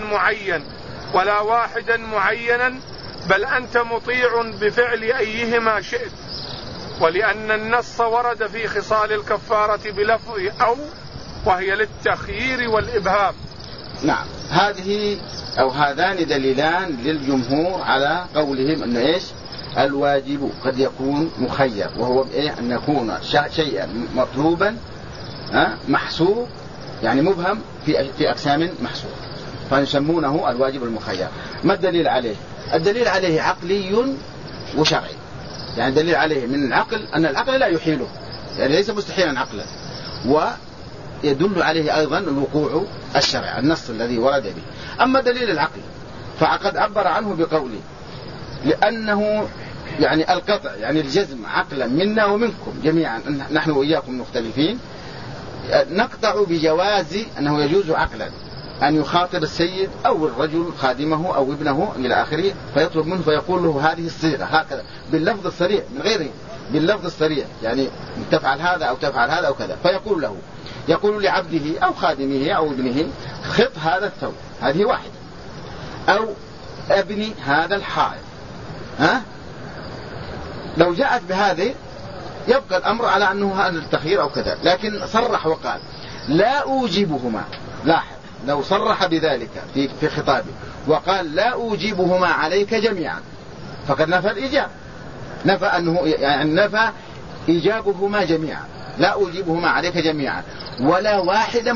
معينا بل أنت مطيع بفعل أيهما شئت، ولأن النص ورد في خصال الكفارة بلفظ أو وهي للتخيير والإبهام. نعم، هذه أو هذان دليلان للجمهور على قولهم أن إيش الواجب قد يكون مخير، وهو بإيه أن يكون شيئا مطلوبا محسوب، يعني مبهم في أقسام محسوب، فيسمونه الواجب المخير. ما الدليل عليه؟ الدليل عليه عقلي وشرعي. يعني الدليل عليه من العقل أن العقل لا يحيله، يعني ليس مستحيلا عقلا، ويدل عليه أيضا الوقوع الشرعي النص الذي ورد به. أما دليل العقل فقد عبر عنه بقوله لأنه يعني القطع يعني الجزم عقلا منا ومنكم جميعا، نحن وإياكم مختلفين، نقطع بجواز أنه يجوز عقلا أن يخاطب السيد أو الرجل خادمه أو ابنه إلى آخره فيطلب منه فيقول له هذه الصيغة هكذا باللفظ الصريح من غيره، باللفظ الصريح يعني تفعل هذا أو تفعل هذا أو كذا، فيقول له يقول لعبده أو خادمه أو ابنه خط هذا الثوب، هذه واحدة، أو ابني هذا الحائط. لو جاءت بهذه يبقى الأمر على أنه هذا التخيير أو كذا، لكن صرح وقال لا أوجبهما. لاحظ لو صرح بذلك في خطابه وقال لا أوجبهما عليك جميعا فقد نفى الإيجاب، نفى أنه يعني نفى إيجابهما جميعا، لا أوجبهما عليك جميعا ولا واحدا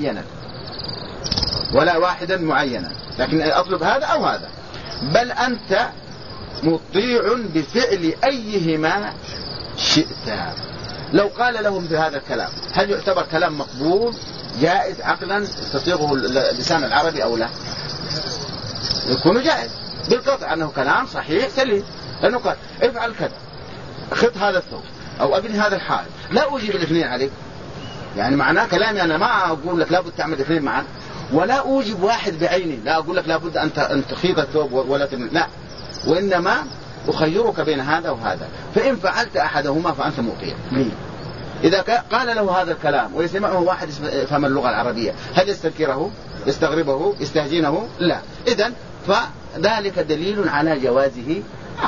معينا، لكن أطلب هذا أو هذا، بل أنت مطيع بفعل أيهما شئت. لو قال لهم في هذا الكلام هل يعتبر كلام مقبول جائز عقلا يستصيغه اللسان العربي أو لا؟ يكون جائز بالقطع أنه كلام صحيح سليم، لأنه قال افعل كذا، خط هذا الثوب أو ابن هذا الحائط، لا أوجب الاثنين عليك، يعني معناه كلامي أنا ما أقول لك لابد تعمل الاثنين معا، ولا أوجب واحد بعينه، لا أقول لك لابد أن تخيط الثوب ولا لا، وإنما أخيرك بين هذا وهذا، فإن فعلت أحدهما فأنت مطيع لي. إذا قال له هذا الكلام ويسمعه واحد يفهم اللغة العربية هل يستنكره يستغربه يستهجنه؟ لا. إذن فذلك دليل على جوازه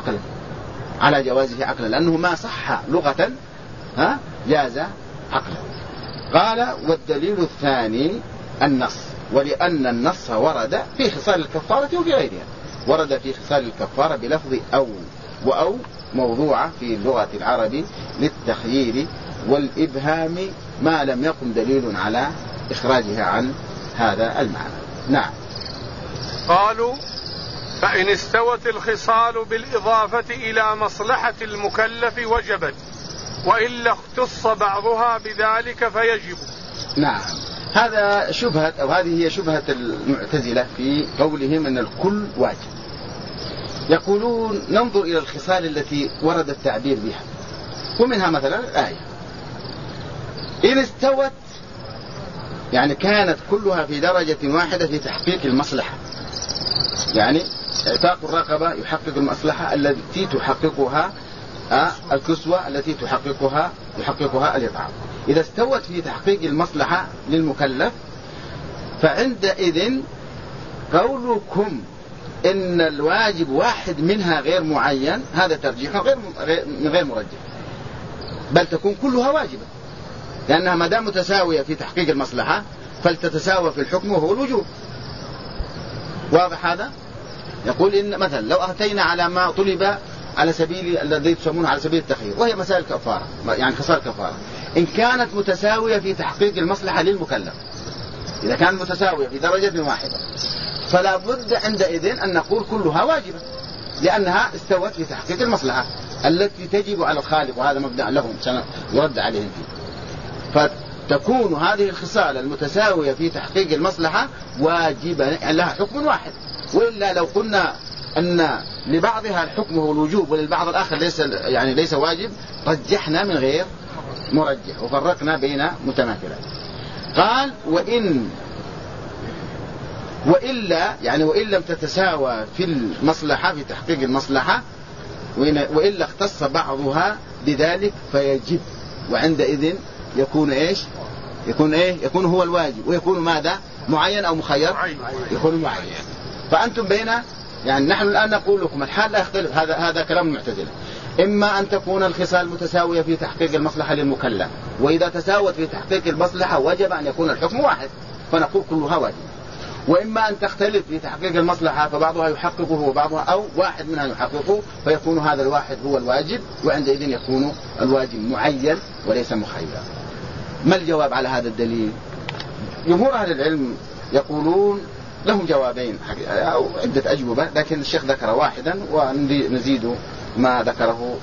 عقلا، لأنه ما صح لغة جاز عقلا. قال والدليل الثاني النص، ولأن النص ورد في خصال الكفارة وفي غيرها، ورد في خصال الكفارة بلفظ أو موضوعة في لغة العرب للتخيير والإبهام ما لم يقم دليل على إخراجها عن هذا المعنى. نعم. قالوا فإن استوت الخصال بالإضافة إلى مصلحة المكلف وجبت، وإلا اختص بعضها بذلك فيجب. نعم، هذا شبهة أو هذه هي شبهة المعتزلة في قولهم أن الكل واجب. يقولون ننظر إلى الخصال التي ورد التعبير بها، ومنها مثلا الآية إن استوت يعني كانت كلها في درجة واحدة في تحقيق المصلحة، يعني اعتاق الرقبة يحقق المصلحة التي تحققها الكسوة التي يحققها الإطعام. إذا استوت في تحقيق المصلحة للمكلف فعندئذ قولكم إن الواجب واحد منها غير معين هذا ترجيح غير مرجح، بل تكون كلها واجبة، لأنها ما دام متساوية في تحقيق المصلحة فلتتساوى في الحكم وهو الوجوب. واضح هذا؟ يقول إن مثلا لو أتينا على ما طلب على سبيل الذي تسمونه على سبيل التخيير وهي مسائل الكفارة، يعني خصال الكفارة، إن كانت متساوية في تحقيق المصلحة للمكلف، إذا كانت متساوية في درجة واحدة فلا بد عندئذ أن نقول كلها واجبة، لأنها استوت في تحقيق المصلحة التي تجب على الخالق، وهذا مبدأ لهم يرد عليهم فيه. فتكون هذه الخصال المتساوية في تحقيق المصلحة واجبا لها حكم واحد، وإلا لو قلنا أن لبعضها الحكم هو الوجوب وللبعض الآخر ليس واجب، رجحنا من غير مرجح وفرقنا بين متماثلات. قال وإن لم تتساوى في المصلحة في تحقيق المصلحة وإلا اختص بعضها بذلك فيجب، وعندئذ يكون يكون هو الواجب، ويكون ماذا؟ معين أو مخير؟ يكون معين. فأنتم بين نحن الآن نقول لكم الحال لا يختلف، هذا كلام المعتزلة. إما أن تكون الخصال متساوية في تحقيق المصلحة للمكلف، وإذا تساوت في تحقيق المصلحة وجب أن يكون الحكم واحد فنقول كلها واجب. وإما أن تختلف في تحقيق المصلحة فبعضها يحققه وبعضها أو واحد منها يحققه، فيكون هذا الواحد هو الواجب، وعندئذ يكون الواجب معين وليس مخير. ما الجواب على هذا الدليل؟ جمهور أهل العلم يقولون لهم جوابين أو عدة أجوبة، لكن الشيخ ذكر واحدا ونزيد ما ذكره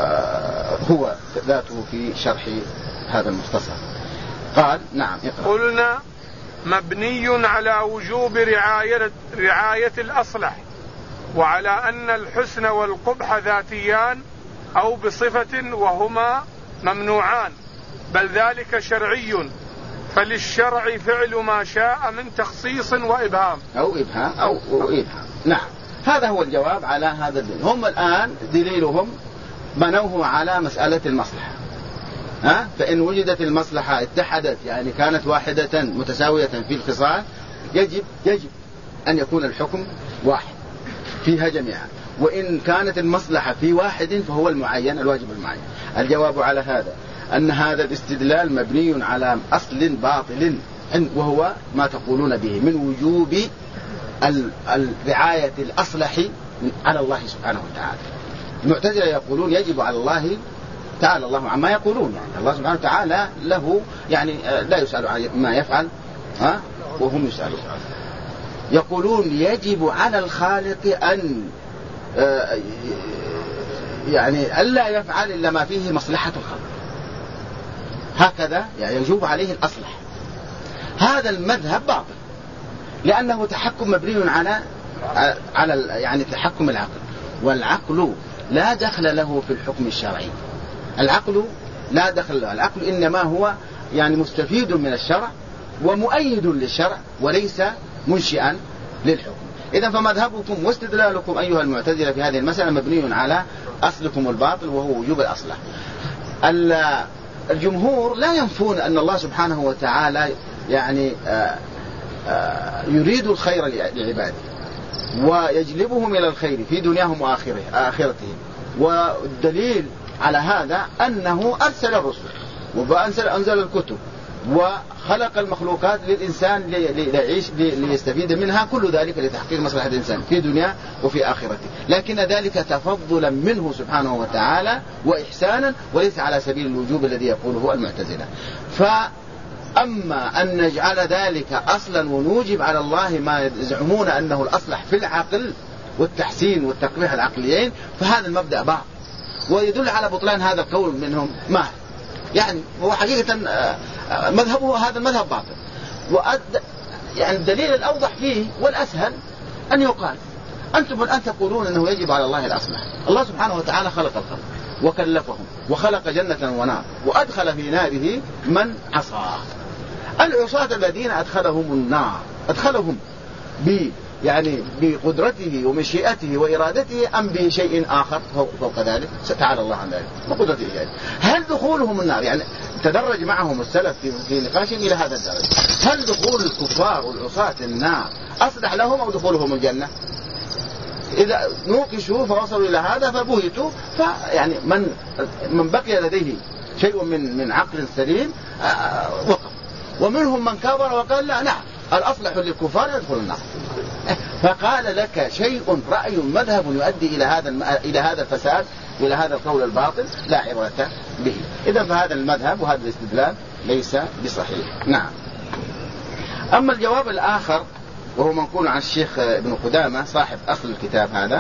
هو ذاته في شرح هذا المختصر. قال نعم اقرأ. قلنا مبني على وجوب رعاية الأصلح، وعلى أن الحسن والقبح ذاتيان أو بصفة وهما ممنوعان، بل ذلك شرعي، فللشرع فعل ما شاء من تخصيص وإبهام أو إبهام. نعم، هذا هو الجواب على هذا الدليل. هم الآن دليلهم بنوه على مسألة المصلحة. فإن وجدت المصلحة اتحدت، كانت واحدة متساوية في الخصال، يجب أن يكون الحكم واحد فيها جميعا. وإن كانت المصلحة في واحد فهو المعين، الواجب المعين. الجواب على هذا أن هذا الاستدلال مبني على أصل باطل، وهو ما تقولون به من وجوب الرعاية الأصلح على الله سبحانه وتعالى. المعتزلة يقولون يجب على الله تعالى الله عما يقولون، الله سبحانه وتعالى له لا يسأل عن ما يفعل وهم يسألون. يقولون يجب على الخالق أن ألا يفعل إلا ما فيه مصلحة الخلق، هكذا يجب عليه الأصلح. هذا المذهب باطل، لأنه تحكم مبني على تحكم العقل، والعقل لا دخل له في الحكم الشرعي. العقل لا دخل له، العقل إنما هو مستفيد من الشرع ومؤيد للشرع وليس منشئا للحكم. إذن فمذهبكم واستدلالكم أيها المعتزلة في هذه المسألة مبني على أصلكم الباطل، وهو وجوب الأصلح. الجمهور لا ينفون أن الله سبحانه وتعالى يريد الخير لعباده ويجلبهم إلى الخير في دنياهم وآخرتهم. والدليل على هذا أنه أرسل الرسل وأنزل الكتب وخلق المخلوقات للإنسان ليعيش ليستفيد منها، كل ذلك لتحقيق مصلحة الإنسان في دنيا وفي آخرته، لكن ذلك تفضلا منه سبحانه وتعالى وإحسانا، وليس على سبيل الوجوب الذي يقوله المعتزلة. فأما أن نجعل ذلك أصلا ونوجب على الله ما يزعمون أنه الأصلح في العقل والتحسين والتقبيح العقليين، فهذا المبدأ باطل، ويدل على بطلان هذا القول منهم ما هو حقيقة مذهبه هذا المذهب باطل. الدليل الأوضح فيه والأسهل أن يقال أنتم الآن تقولون أنه يجب على الله الأصلح. الله سبحانه وتعالى خلق الخلق وكلفهم وخلق جنة ونار وأدخل في ناره من عصاه. العصاة الذين أدخلهم النار أدخلهم بقدرته ومشيئته وإرادته أم بشيء آخر فوق ذلك؟ تعالى الله عن ذلك وقدرته يعني. هل دخولهم النار تدرج معهم السلف في نقاشهم إلى هذا الدرجة؟ هل دخول الكفار والعصاة النار أصلح لهم أو دخولهم الجنة؟ إذا نوقشوا فوصلوا إلى هذا فبهتوا، من بقي لديه شيء من عقل سليم وقف، ومنهم من كبر وقال لا نعم الأصلح للكفار يدخل النار. فقال لك شيء رأي مذهب يؤدي إلى هذا الفساد وإلى هذا القول الباطل لا عبرة به. إذا فهذا المذهب وهذا الاستدلال ليس بصحيح. نعم. أما الجواب الآخر وهو منقول عن الشيخ ابن قدامة صاحب أصل الكتاب هذا،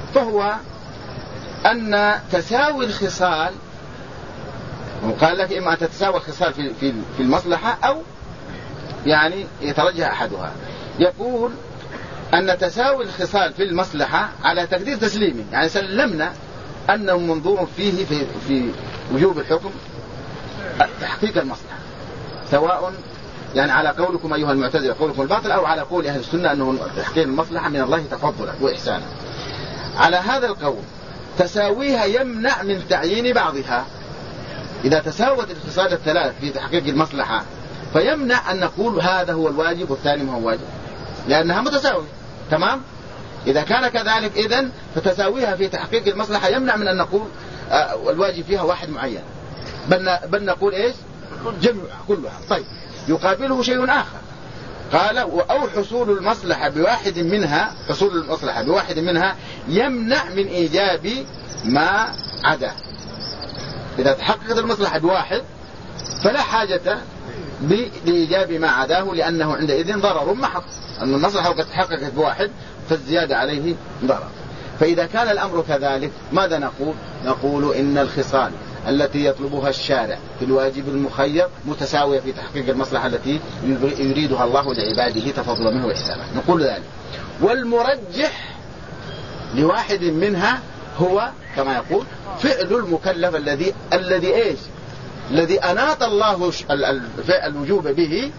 فهو أن تساوي الخصال، وقال لك إما تتساوى الخصال في المصلحة أو يعني يترجح أحدها. يقول أن تساوي الخصال في المصلحة على تقدير تسليمه، يعني سلمنا أنه منظور فيه في وجوب الحكم تحقيق المصلحة، سواء يعني على قولكم أيها المعتزلة قولكم الباطل، أو على قول أهل السنة أنه تحقيق المصلحة من الله تفضلا وإحسانا. على هذا القول تساويها يمنع من تعيين بعضها. إذا تساوت الخصال الثلاث في تحقيق المصلحة فيمنع أن نقول هذا هو الواجب والثاني ما هو واجب، لأنها متساوية. تمام؟ إذا كان كذلك إذن فتساويها في تحقيق المصلحة يمنع من أن نقول الواجب فيها واحد معين، بل نقول إيش؟ جميعها كلها. طيب، يقابله شيء آخر، قال أو حصول المصلحة بواحد منها، حصول المصلحة بواحد منها يمنع من إيجاب ما عدا. إذا تحققت المصلحة بواحد فلا حاجة لإيجاب ما عداه، لأنه عندئذ ضرر محض، أن المصلحة وقد تحققت بواحد فالزيادة عليه ضرر. فإذا كان الأمر كذلك ماذا نقول؟ نقول إن الخصال التي يطلبها الشارع في الواجب المخير متساوية في تحقيق المصلحة التي يريدها الله لعباده تفضلا منه وإحسانا، نقول ذلك. والمرجح لواحد منها هو كما يقول فعل المكلف الذي إيش؟ الذي أناط الله الوجوب به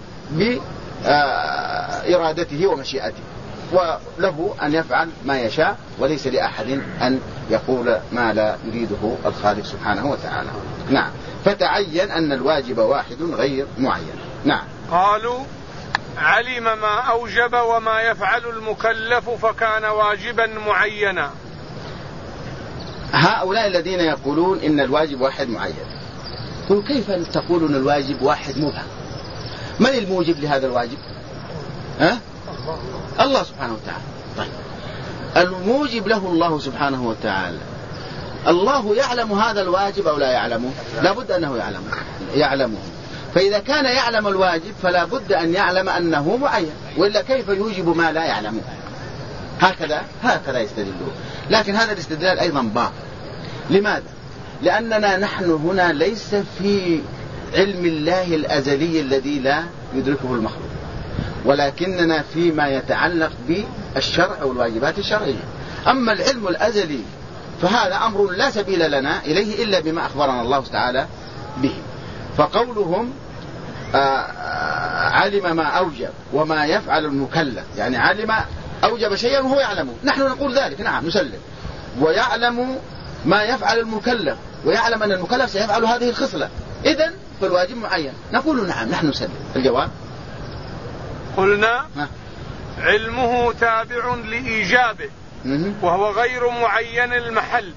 بإرادته ومشيئته، وله أن يفعل ما يشاء، وليس لأحد أن يقول ما لا يريده الخالق سبحانه وتعالى. نعم، فتعين أن الواجب واحد غير معين. نعم. قالوا علم ما أوجب وما يفعل المكلف فكان واجبا معينا. هؤلاء الذين يقولون إن الواجب واحد معين، قل كيف تقولون الواجب واحد مبهم؟ من الموجب لهذا الواجب؟ الله سبحانه وتعالى. طيب، الموجب له الله سبحانه وتعالى، الله يعلم هذا الواجب أو لا يعلمه؟ لا بد أنه يعلمه. فإذا كان يعلم الواجب فلا بد أن يعلم أنه معين، وإلا كيف يوجب ما لا يعلمه؟ هكذا يستدلون. لكن هذا الاستدلال أيضا باطل. لماذا؟ لأننا نحن هنا ليس في علم الله الأزلي الذي لا يدركه المخلوق، ولكننا فيما يتعلق بالشرع والواجبات الشرعية. أما العلم الأزلي فهذا أمر لا سبيل لنا إليه إلا بما أخبرنا الله تعالى به. فقولهم علم ما أوجب وما يفعل المكلف، يعني علم أوجب شيئا وهو يعلمه، نحن نقول ذلك، نعم نسلم. ويعلم ما يفعل المكلف ويعلم أن المكلف سيفعل هذه الخصلة، إذن فالواجب معين، نقول نعم نحن نسلم. الجواب قلنا علمه تابع لإيجابه وهو غير معين المحل،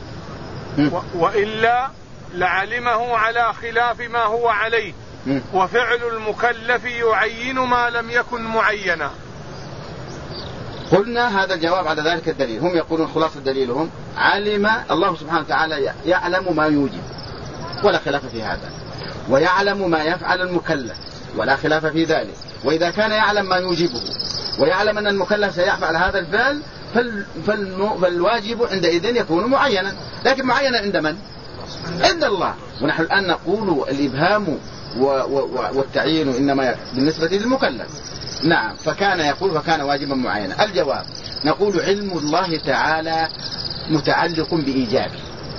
وإلا لعلمه على خلاف ما هو عليه، وفعل المكلف يعين ما لم يكن معينا. قلنا هذا الجواب على ذلك الدليل. هم يقولون خلاصة دليلهم علم الله سبحانه وتعالى يعلم ما يوجب ولا خلاف في هذا، ويعلم ما يفعل المكلف ولا خلاف في ذلك. وإذا كان يعلم ما يوجبه ويعلم أن المكلف سيفعل هذا الفعل فالواجب عندئذ يكون معينا، لكن معينا عند من؟ عند الله. ونحن الآن نقول الإبهام والتعيين إنما بالنسبة للمكلف. نعم، فكان يقول فكان واجبا معينا. الجواب نقول علم الله تعالى متعلق بإيجابه،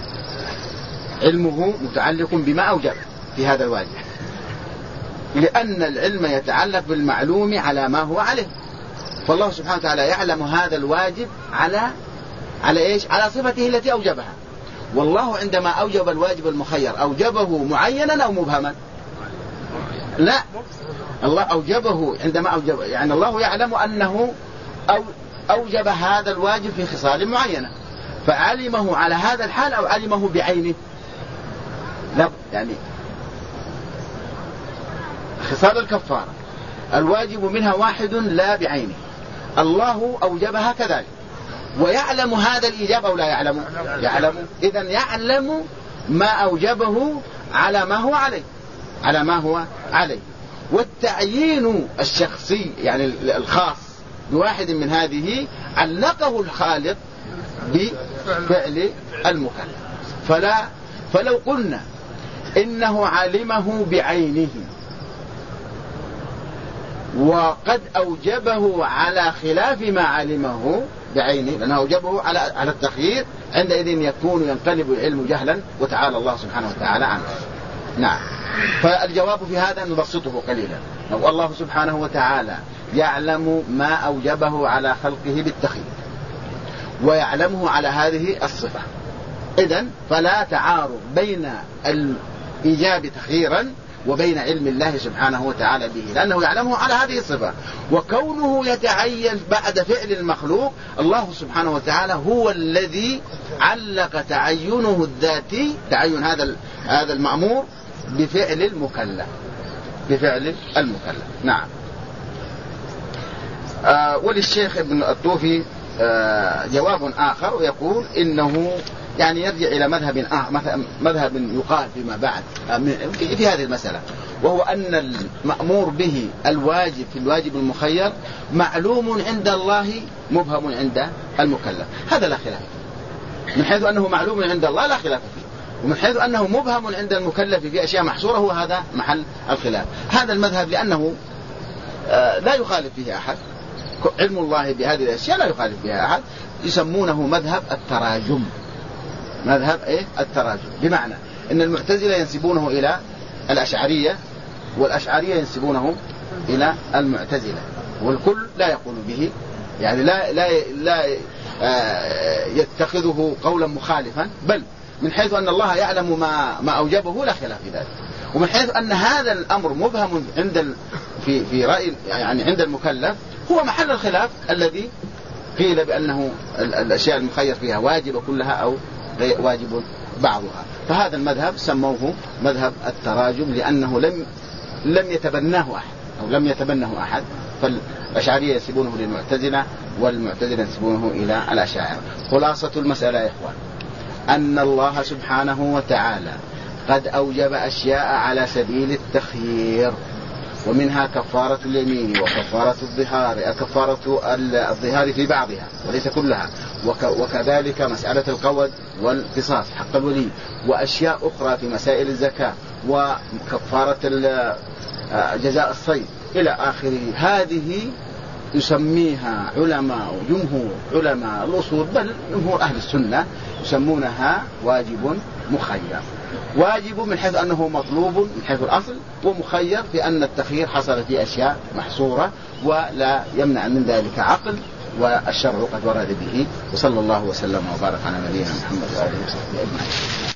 علمه متعلق بما أوجب في هذا الواجب، لأن العلم يتعلق بالمعلوم على ما هو عليه. فالله سبحانه وتعالى يعلم هذا الواجب على إيش؟ على صفته التي أوجبها. والله عندما أوجب الواجب المخير أوجبه معينا أو مبهما؟ لا، الله أوجبه عندما أوجب، يعني الله يعلم أنه أوجب هذا الواجب في خصال معينة، فعلمه على هذا الحال أو علمه بعينه؟ لا، يعني خصال الكفارة الواجب منها واحد لا بعينه، الله أوجبها كذلك، ويعلم هذا الإيجاب أو لا يعلم؟ يعلم. إذن يعلم ما أوجبه على ما هو عليه. والتعيين الشخصي يعني الخاص بواحد من هذه علقه الخالق بفعل المكلف. فلو قلنا إنه علمه بعينه وقد أوجبه على خلاف ما علمه بعينه، لأنه أوجبه على التخيير، عندئذ يكون ينقلب العلم جهلا، وتعالى الله سبحانه وتعالى عنه. نعم. فالجواب في هذا نبسطه قليلا. الله سبحانه وتعالى يعلم ما أوجبه على خلقه بالتخيير ويعلمه على هذه الصفة، إذن فلا تعارض بين الإيجاب تخييرا وبين علم الله سبحانه وتعالى به، لأنه يعلمه على هذه الصفة. وكونه يتعين بعد فعل المخلوق، الله سبحانه وتعالى هو الذي علق تعينه الذاتي، تعين هذا المأمور بفعل المكلف، بفعل المكلف. نعم. وللشيخ ابن الطوفي جواب آخر، ويقول إنه يعني يرجع إلى مذهب يقال فيما بعد في هذه المسألة، وهو أن المأمور به الواجب في الواجب المخير معلوم عند الله مبهم عند المكلف. هذا لا خلاف، من حيث أنه معلوم عند الله لا خلاف فيه، ومن حيث أنه مبهم عند المكلف في أشياء محصورة هو هذا محل الخلاف. هذا المذهب لأنه لا يخالف فيه أحد، علم الله بهذه الأشياء لا يخالف فيها أحد، يسمونه مذهب التراجم. مذهب التراجم، بمعنى أن المعتزلة ينسبونه إلى الأشعرية، والأشعرية ينسبونه إلى المعتزلة، والكل لا يقول به، يعني لا يتخذه قولا مخالفا، بل من حيث أن الله يعلم ما أوجبه لا خلاف في ذلك، ومن حيث أن هذا الأمر مبهم في رأي يعني عند المكلف هو محل الخلاف الذي قيل بأنه الأشياء المخير فيها واجبة كلها أو واجب بعضها. فهذا المذهب سموه مذهب التراجم، لأنه لم يتبناه أحد أو لم يتبنه أحد، فالأشعرية ينسبونه للمعتزلة والمعتزلة ينسبونه إلى الأشاعرة. خلاصة المسألة يا إخوان أن الله سبحانه وتعالى قد أوجب أشياء على سبيل التخيير، ومنها كفارة اليمين وكفارة الظهار، كفارة الظهار في بعضها وليس كلها، وكذلك مسألة القود والقصاص حق الولي، وأشياء أخرى في مسائل الزكاة، وكفارة جزاء الصيد إلى آخره. هذه يسميها جمهور علماء الأصول، بل جمهور أهل السنة يسمونها واجب مخير. واجب من حيث أنه مطلوب من حيث الأصل، ومخير في أن التخيير حصل في أشياء محصورة ولا يمنع من ذلك عقل، والشرع قد ورد به. وصلى الله وسلم وبارك على نبينا محمد وآله وصحبه أجمعين.